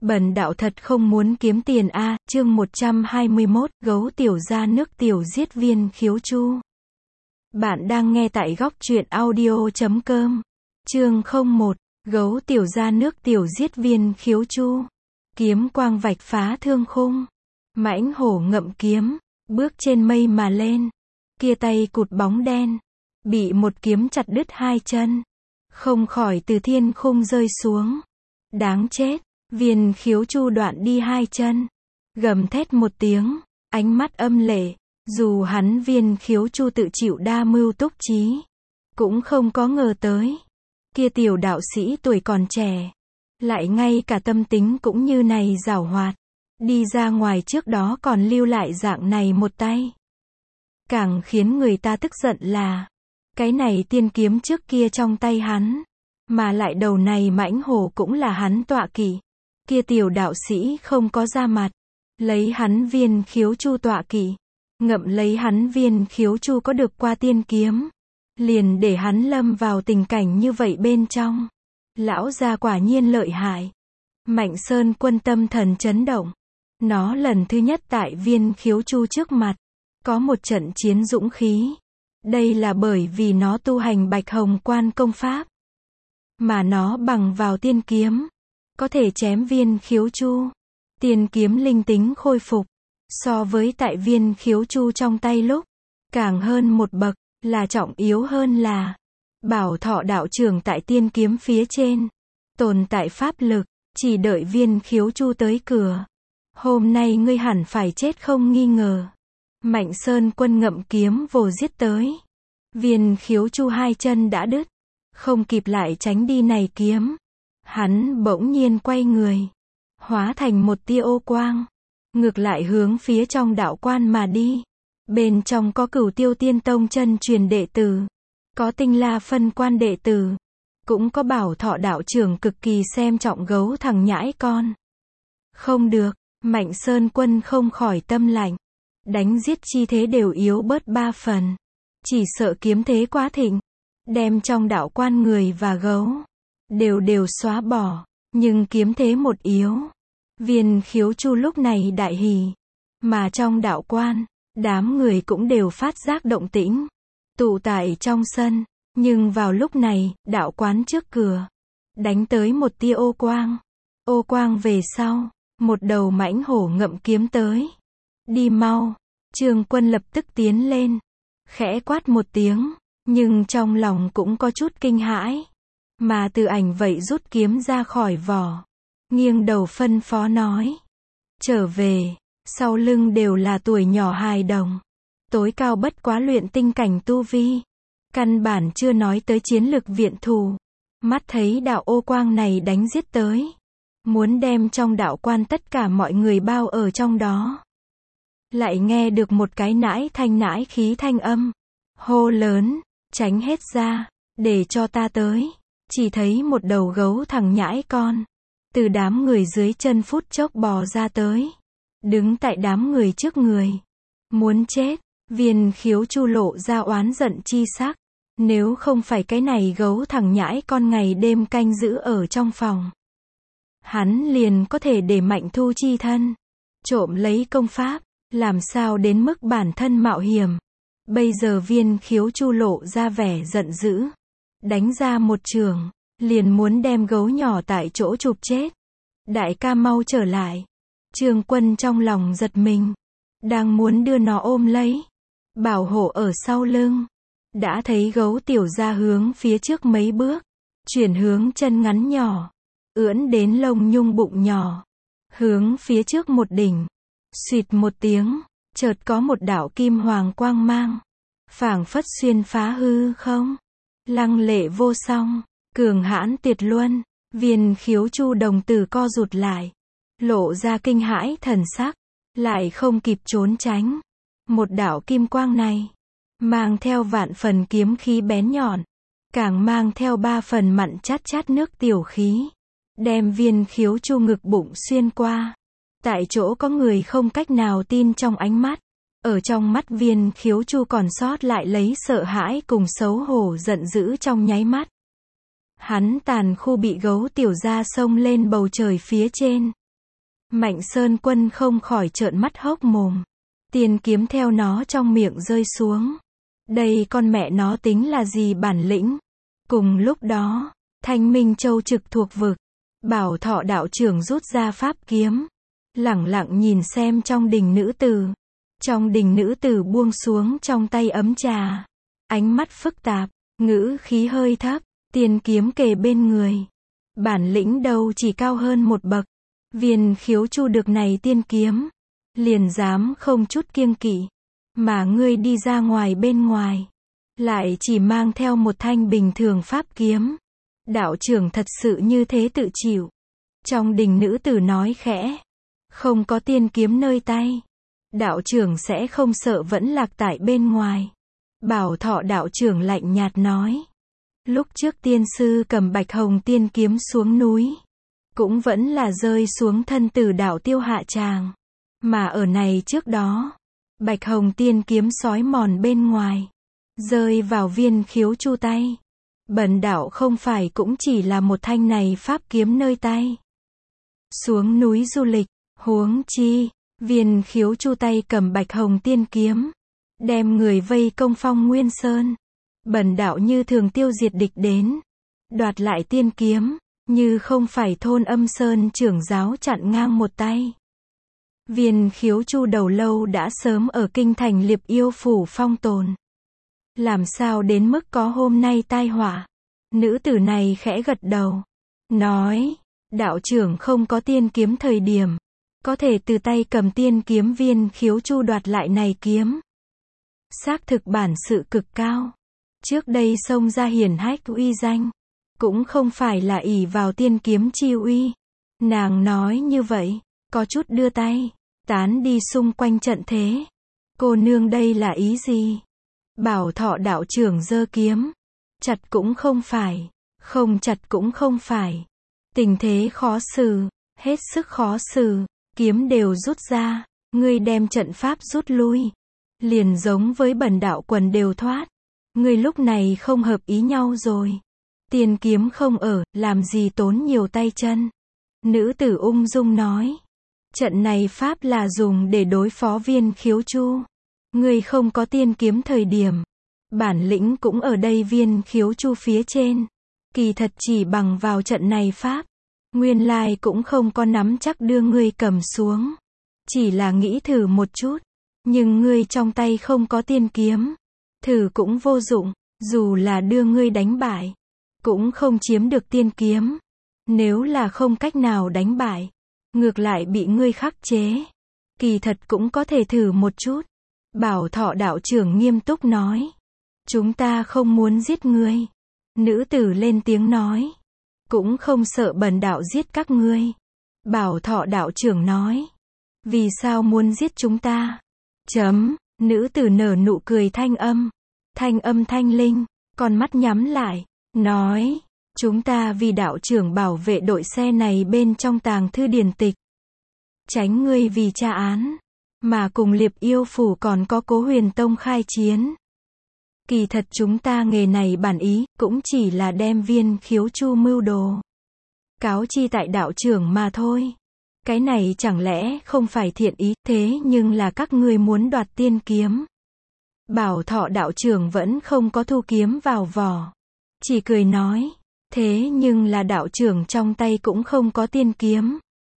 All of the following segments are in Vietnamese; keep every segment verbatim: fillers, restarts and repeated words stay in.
Bần đạo thật không muốn kiếm tiền a, chương một trăm hai mươi mốt, gấu tiểu ra nước tiểu giết viên khiếu chu. Bạn đang nghe tại góc truyện audio chấm com. Chương không một, gấu tiểu ra nước tiểu giết viên khiếu chu. Kiếm quang vạch phá thương khung. Mãnh hổ ngậm kiếm, bước trên mây mà lên. Kia tay cụt bóng đen, bị một kiếm chặt đứt hai chân. Không khỏi từ thiên khung rơi xuống. Đáng chết. Viên khiếu chu đoạn đi hai chân, gầm thét một tiếng, ánh mắt âm lệ, dù hắn viên khiếu chu tự chịu đa mưu túc trí, cũng không có ngờ tới, kia tiểu đạo sĩ tuổi còn trẻ, lại ngay cả tâm tính cũng như này giảo hoạt, đi ra ngoài trước đó còn lưu lại dạng này một tay. Càng khiến người ta tức giận là, cái này tiên kiếm trước kia trong tay hắn, mà lại đầu này mãnh hổ cũng là hắn tọa kỵ. Kia tiểu đạo sĩ không có ra mặt, lấy hắn viên khiếu chu tọa kỵ, ngậm lấy hắn viên khiếu chu có được qua tiên kiếm, liền để hắn lâm vào tình cảnh như vậy bên trong. Lão gia quả nhiên lợi hại. Mạnh Sơn Quân tâm thần chấn động. Nó lần thứ nhất tại viên khiếu chu trước mặt, có một trận chiến dũng khí. Đây là bởi vì nó tu hành Bạch Hồng Quan công pháp, mà nó bằng vào tiên kiếm, có thể chém viên khiếu chu. Tiên kiếm linh tính khôi phục, so với tại viên khiếu chu trong tay lúc, càng hơn một bậc, là trọng yếu hơn là, bảo thọ đạo trưởng tại tiên kiếm phía trên, tồn tại pháp lực, chỉ đợi viên khiếu chu tới cửa. Hôm nay ngươi hẳn phải chết không nghi ngờ. Mạnh Sơn Quân ngậm kiếm vồ giết tới. Viên khiếu chu hai chân đã đứt, không kịp lại tránh đi này kiếm. Hắn bỗng nhiên quay người, hóa thành một tia ô quang, ngược lại hướng phía trong đạo quan mà đi. Bên trong có Cửu Tiêu Tiên Tông chân truyền đệ tử, có Tinh La phân quan đệ tử, cũng có Bảo Thọ đạo trưởng cực kỳ xem trọng gấu thằng nhãi con. Không được, Mạnh Sơn Quân không khỏi tâm lạnh, đánh giết chi thế đều yếu bớt ba phần, chỉ sợ kiếm thế quá thịnh, đem trong đạo quan người và gấu đều đều xóa bỏ, nhưng kiếm thế một yếu. Viên khiếu chu lúc này đại hỉ, mà trong đạo quan, đám người cũng đều phát giác động tĩnh, tụ tại trong sân, nhưng vào lúc này, đạo quán trước cửa, đánh tới một tia ô quang. Ô quang về sau, một đầu mãnh hổ ngậm kiếm tới. Đi mau. Trương Quân lập tức tiến lên, khẽ quát một tiếng, nhưng trong lòng cũng có chút kinh hãi. Mà Từ Ảnh vậy rút kiếm ra khỏi vỏ, nghiêng đầu phân phó nói, trở về, sau lưng đều là tuổi nhỏ hài đồng, tối cao bất quá luyện tinh cảnh tu vi, căn bản chưa nói tới chiến lực viện thù. Mắt thấy đạo ô quang này đánh giết tới, muốn đem trong đạo quan tất cả mọi người bao ở trong đó. Lại nghe được một cái nãi thanh nãi khí thanh âm, hô lớn, tránh hết ra, để cho ta tới. Chỉ thấy một đầu gấu thằng nhãi con, từ đám người dưới chân phút chốc bò ra tới, đứng tại đám người trước người, muốn chết. Viên khiếu chu lộ ra oán giận chi sắc, nếu không phải cái này gấu thằng nhãi con ngày đêm canh giữ ở trong phòng, hắn liền có thể để Mạnh Thu chi thân, trộm lấy công pháp, làm sao đến mức bản thân mạo hiểm. Bây giờ viên khiếu chu lộ ra vẻ giận dữ, đánh ra một trường, liền muốn đem gấu nhỏ tại chỗ chụp chết. Đại ca mau trở lại. Trương Quân trong lòng giật mình, đang muốn đưa nó ôm lấy, bảo hộ ở sau lưng, đã thấy gấu tiểu ra hướng phía trước mấy bước, chuyển hướng chân ngắn nhỏ, ưỡn đến lông nhung bụng nhỏ, hướng phía trước một đỉnh, xuyệt một tiếng, chợt có một đạo kim hoàng quang mang, phảng phất xuyên phá hư không, lăng lệ vô song, cường hãn tuyệt luân. Viên khiếu chu đồng tử co rụt lại, lộ ra kinh hãi thần sắc, lại không kịp trốn tránh. Một đạo kim quang này, mang theo vạn phần kiếm khí bén nhọn, càng mang theo ba phần mặn chát chát nước tiểu khí, đem viên khiếu chu ngực bụng xuyên qua. Tại chỗ có người không cách nào tin trong ánh mắt, ở trong mắt viên khiếu chu còn sót lại lấy sợ hãi cùng xấu hổ giận dữ trong nháy mắt. Hắn tàn khu bị gấu tiểu ra xông lên bầu trời phía trên, Mạnh Sơn Quân không khỏi trợn mắt hốc mồm. Tiên kiếm theo nó trong miệng rơi xuống. Đây con mẹ nó tính là gì bản lĩnh. Cùng lúc đó, Thanh Minh Châu trực thuộc vực. Bảo Thọ đạo trưởng rút ra pháp kiếm. Lẳng lặng nhìn xem trong đình nữ tử. Trong đình nữ tử buông xuống trong tay ấm trà. Ánh mắt phức tạp, ngữ khí hơi thấp, tiên kiếm kề bên người. Bản lĩnh đâu chỉ cao hơn một bậc. Viên Khiếu Chu được này tiên kiếm. Liền dám không chút kiêng kỵ. Mà ngươi đi ra ngoài bên ngoài. Lại chỉ mang theo một thanh bình thường pháp kiếm. Đạo trưởng thật sự như thế tự chịu. Trong đình nữ tử nói khẽ. Không có tiên kiếm nơi tay. Đạo trưởng sẽ không sợ vẫn lạc tại bên ngoài. Bảo Thọ đạo trưởng lạnh nhạt nói. Lúc trước tiên sư cầm Bạch Hồng tiên kiếm xuống núi. Cũng vẫn là rơi xuống thân tử đạo Tiêu Hạ Tràng. Mà ở này trước đó. Bạch Hồng tiên kiếm sói mòn bên ngoài. Rơi vào Viên Khiếu Chu tay. Bần đạo không phải cũng chỉ là một thanh này pháp kiếm nơi tay. Xuống núi du lịch, huống chi, Viên Khiếu Chu tay cầm Bạch Hồng tiên kiếm. Đem người vây công Phong Nguyên Sơn. Bần đạo như thường tiêu diệt địch đến. Đoạt lại tiên kiếm, như không phải Thôn Âm Sơn trưởng giáo chặn ngang một tay. Viên Khiếu Chu đầu lâu đã sớm ở kinh thành Liệp Yêu phủ phong tồn. Làm sao đến mức có hôm nay tai họa. Nữ tử này khẽ gật đầu. Nói, đạo trưởng không có tiên kiếm thời điểm. Có thể từ tay cầm tiên kiếm Viên Khiếu Chu đoạt lại này kiếm. Xác thực bản sự cực cao. Trước đây xông ra hiển hách uy danh. Cũng không phải là ỷ vào tiên kiếm chi uy. Nàng nói như vậy, có chút đưa tay, tán đi xung quanh trận thế. Cô nương đây là ý gì? Bảo Thọ đạo trưởng giơ kiếm. Chặt cũng không phải, không chặt cũng không phải. Tình thế khó xử, hết sức khó xử, kiếm đều rút ra, ngươi đem trận pháp rút lui. Liền giống với bần đạo quần đều thoát. Ngươi lúc này không hợp ý nhau rồi. Tiên kiếm không ở, làm gì tốn nhiều tay chân. Nữ tử ung dung nói. Trận này pháp là dùng để đối phó Viên Khiếu Chu. Ngươi không có tiên kiếm thời điểm. Bản lĩnh cũng ở đây Viên Khiếu Chu phía trên. Kỳ thật chỉ bằng vào trận này pháp. Nguyên lai cũng không có nắm chắc đưa ngươi cầm xuống. Chỉ là nghĩ thử một chút. Nhưng ngươi trong tay không có tiên kiếm. Thử cũng vô dụng. Dù là đưa ngươi đánh bại. Cũng không chiếm được tiên kiếm. Nếu là không cách nào đánh bại. Ngược lại bị ngươi khắc chế. Kỳ thật cũng có thể thử một chút. Bảo Thọ đạo trưởng nghiêm túc nói. Chúng ta không muốn giết ngươi. Nữ tử lên tiếng nói. Cũng không sợ bần đạo giết các ngươi. Bảo Thọ đạo trưởng nói. Vì sao muốn giết chúng ta? Chấm, nữ tử nở nụ cười thanh âm. Thanh âm thanh linh, con mắt nhắm lại. Nói, chúng ta vì đạo trưởng bảo vệ đội xe này bên trong tàng thư điển tịch. Tránh ngươi vì tra án. Mà cùng Liệp Yêu phủ còn có Cố Huyền Tông khai chiến. Kỳ thật chúng ta nghề này bản ý, cũng chỉ là đem Viên Khiếu Chu mưu đồ. Cáo chi tại đạo trưởng mà thôi. Cái này chẳng lẽ không phải thiện ý, thế nhưng là các ngươi muốn đoạt tiên kiếm. Bảo Thọ đạo trưởng vẫn không có thu kiếm vào vỏ. Chỉ cười nói, thế nhưng là đạo trưởng trong tay cũng không có tiên kiếm.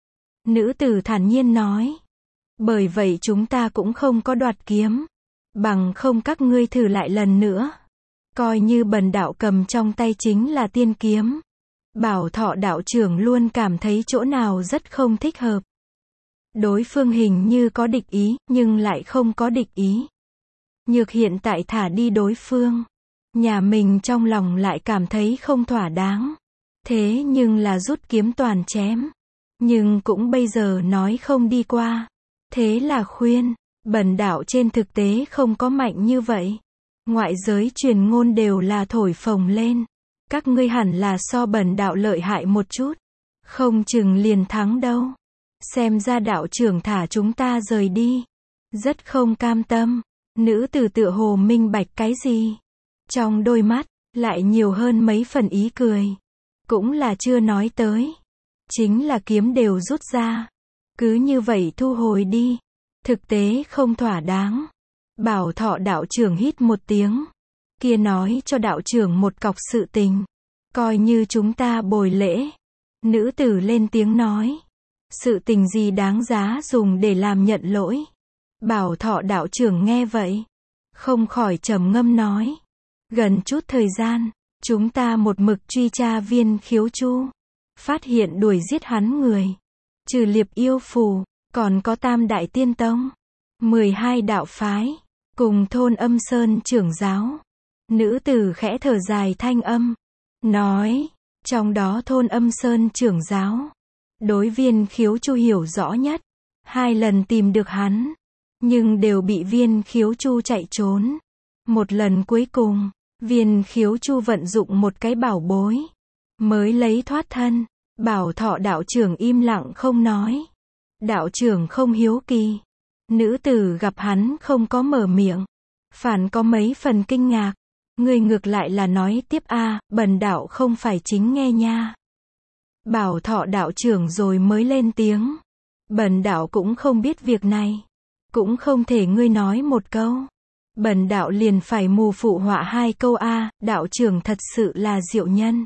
Nữ tử thản nhiên nói, bởi vậy chúng ta cũng không có đoạt kiếm. Bằng không các ngươi thử lại lần nữa. Coi như bần đạo cầm trong tay chính là tiên kiếm. Bảo Thọ đạo trưởng luôn cảm thấy chỗ nào rất không thích hợp. Đối phương hình như có địch ý, nhưng lại không có địch ý. Nhược hiện tại thả đi đối phương. Nhà mình trong lòng lại cảm thấy không thỏa đáng. Thế nhưng là rút kiếm toàn chém. Nhưng cũng bây giờ nói không đi qua. Thế là khuyên, bần đạo trên thực tế không có mạnh như vậy. Ngoại giới truyền ngôn đều là thổi phồng lên. Các ngươi hẳn là so bần đạo lợi hại một chút. Không chừng liền thắng đâu. Xem ra đạo trưởng thả chúng ta rời đi. Rất không cam tâm. Nữ tử tựa hồ minh bạch cái gì. Trong đôi mắt, lại nhiều hơn mấy phần ý cười. Cũng là chưa nói tới. Chính là kiếm đều rút ra. cứ như vậy thu hồi đi. Thực tế không thỏa đáng. Bảo Thọ đạo trưởng hít một tiếng. Kia nói cho đạo trưởng một cọc sự tình. Coi như chúng ta bồi lễ. Nữ tử lên tiếng nói. Sự tình gì đáng giá dùng để làm nhận lỗi. Bảo Thọ đạo trưởng nghe vậy. Không khỏi trầm ngâm nói. Gần chút thời gian, chúng ta một mực truy tra Viên Khiếu Chu. Phát hiện đuổi giết hắn người. Trừ Liệp Yêu Phù, còn có Tam Đại Tiên Tông. mười hai đạo phái. Cùng thôn Âm Sơn trưởng giáo. Nữ tử khẽ thở dài thanh âm. Nói, trong đó thôn Âm Sơn trưởng giáo. Đối Viên Khiếu Chu hiểu rõ nhất. Hai lần tìm được hắn. Nhưng đều bị Viên Khiếu Chu chạy trốn. Một lần cuối cùng, Viên Khiếu Chu vận dụng một cái bảo bối. Mới lấy thoát thân. Bảo Thọ đạo trưởng im lặng không nói. Đạo trưởng không hiếu kỳ. Nữ tử gặp hắn không có mở miệng. Phản có mấy phần kinh ngạc. Người ngược lại là nói tiếp a à, bần đạo không phải chính nghe nha. Bảo Thọ đạo trưởng rồi mới lên tiếng. Bần đạo cũng không biết việc này. Cũng không thể ngươi nói một câu. Bần đạo liền phải mù phụ họa hai câu a à, đạo trưởng thật sự là diệu nhân.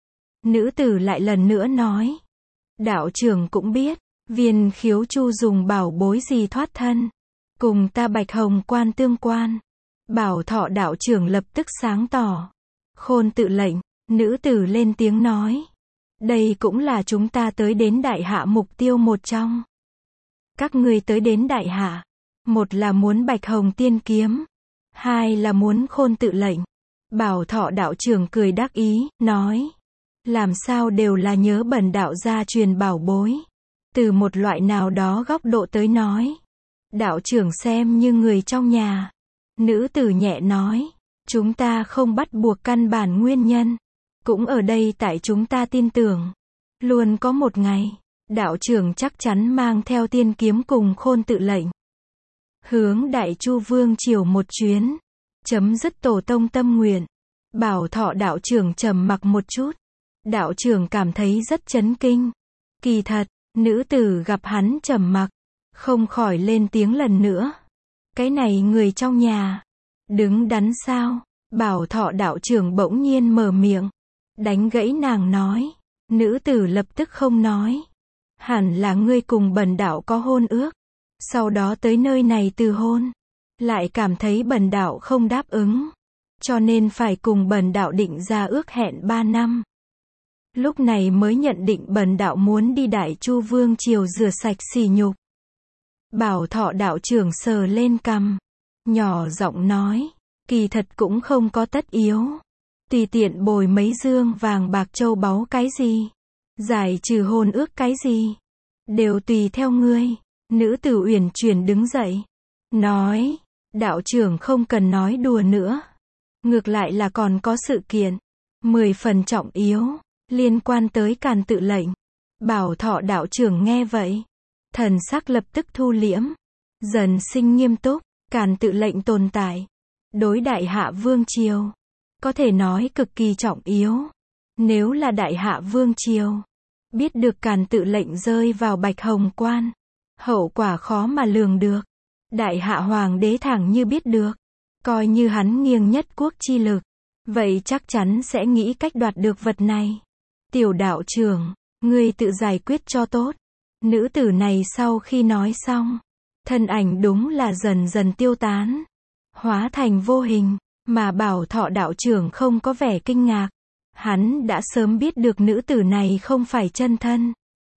Nữ tử lại lần nữa nói. Đạo trưởng cũng biết. Viên Khiếu Chu dùng bảo bối gì thoát thân. Cùng ta Bạch Hồng quan tương quan. Bảo Thọ đạo trưởng lập tức sáng tỏ. Khôn tự lệnh. Nữ tử lên tiếng nói. Đây cũng là chúng ta tới đến đại hạ mục tiêu một trong. Các ngươi tới đến đại hạ. Một là muốn Bạch Hồng tiên kiếm. Hai là muốn khôn tự lệnh. Bảo Thọ đạo trưởng cười đắc ý, nói. Làm sao đều là nhớ bần đạo gia truyền bảo bối. Từ một loại nào đó góc độ tới nói. Đạo trưởng xem như người trong nhà. Nữ tử nhẹ nói. Chúng ta không bắt buộc căn bản nguyên nhân. Cũng ở đây tại chúng ta tin tưởng. Luôn có một ngày. Đạo trưởng chắc chắn mang theo tiên kiếm cùng khôn tự lệnh. Hướng Đại Chu Vương triều một chuyến. Chấm dứt tổ tông tâm nguyện. Bảo Thọ đạo trưởng trầm mặc một chút. Đạo trưởng cảm thấy rất chấn kinh. Kỳ thật, nữ tử gặp hắn trầm mặc. Không khỏi lên tiếng lần nữa. Cái này người trong nhà. Đứng đắn sao? Bảo Thọ đạo trưởng bỗng nhiên mở miệng. Đánh gãy nàng nói. Nữ tử lập tức không nói. Hẳn là ngươi cùng bần đạo có hôn ước. Sau đó tới nơi này từ hôn. Lại cảm thấy bần đạo không đáp ứng. Cho nên phải cùng bần đạo định ra ước hẹn ba năm. Lúc này mới nhận định bần đạo muốn đi Đại Chu Vương triều rửa sạch sỉ nhục. Bảo Thọ đạo trưởng sờ lên cằm. Nhỏ giọng nói. Kỳ thật cũng không có tất yếu. Tùy tiện bồi mấy dương vàng bạc châu báu cái gì. Giải trừ hôn ước cái gì. Đều tùy theo ngươi. Nữ tử uyển chuyển đứng dậy. Nói. Đạo trưởng không cần nói đùa nữa. Ngược lại là còn có sự kiện. Mười phần trọng yếu. Liên quan tới Càn tự lệnh. Bảo Thọ đạo trưởng nghe vậy. Thần sắc lập tức thu liễm. Dần sinh nghiêm túc. Càn tự lệnh tồn tại. Đối Đại Hạ Vương triều. Có thể nói cực kỳ trọng yếu. Nếu là Đại Hạ Vương triều. Biết được Càn tự lệnh rơi vào Bạch Hồng quan. Hậu quả khó mà lường được. Đại Hạ Hoàng đế thẳng như biết được. Coi như hắn nghiêng nhất quốc chi lực. Vậy chắc chắn sẽ nghĩ cách đoạt được vật này. Tiểu đạo trưởng, ngươi tự giải quyết cho tốt. Nữ tử này sau khi nói xong. Thân ảnh đúng là dần dần tiêu tán. Hóa thành vô hình. Mà Bảo Thọ đạo trưởng không có vẻ kinh ngạc. Hắn đã sớm biết được nữ tử này không phải chân thân.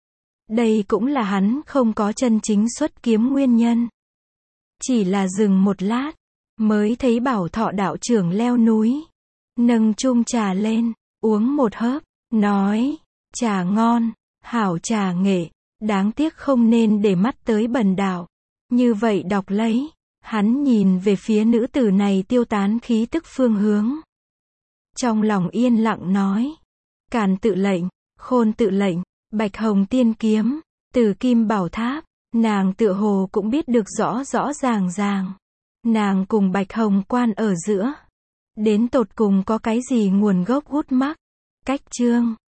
Đây cũng là hắn không có chân chính xuất kiếm nguyên nhân. Chỉ là dừng một lát. Mới thấy Bảo Thọ đạo trưởng leo núi. Nâng chung trà lên. Uống một hớp. Nói. Trà ngon. Hảo trà nghệ. Đáng tiếc không nên để mắt tới bần đạo. Như vậy đọc lấy. Hắn nhìn về phía nữ tử này tiêu tán khí tức phương hướng. Trong lòng yên lặng nói. Càn tự lệnh. Khôn tự lệnh. Bạch Hồng tiên kiếm. Từ Kim Bảo Tháp. Nàng tựa hồ cũng biết được rõ rõ ràng ràng. Nàng cùng Bạch Hồng quan ở giữa. Đến tột cùng có cái gì nguồn gốc hút mắc. Cách chương.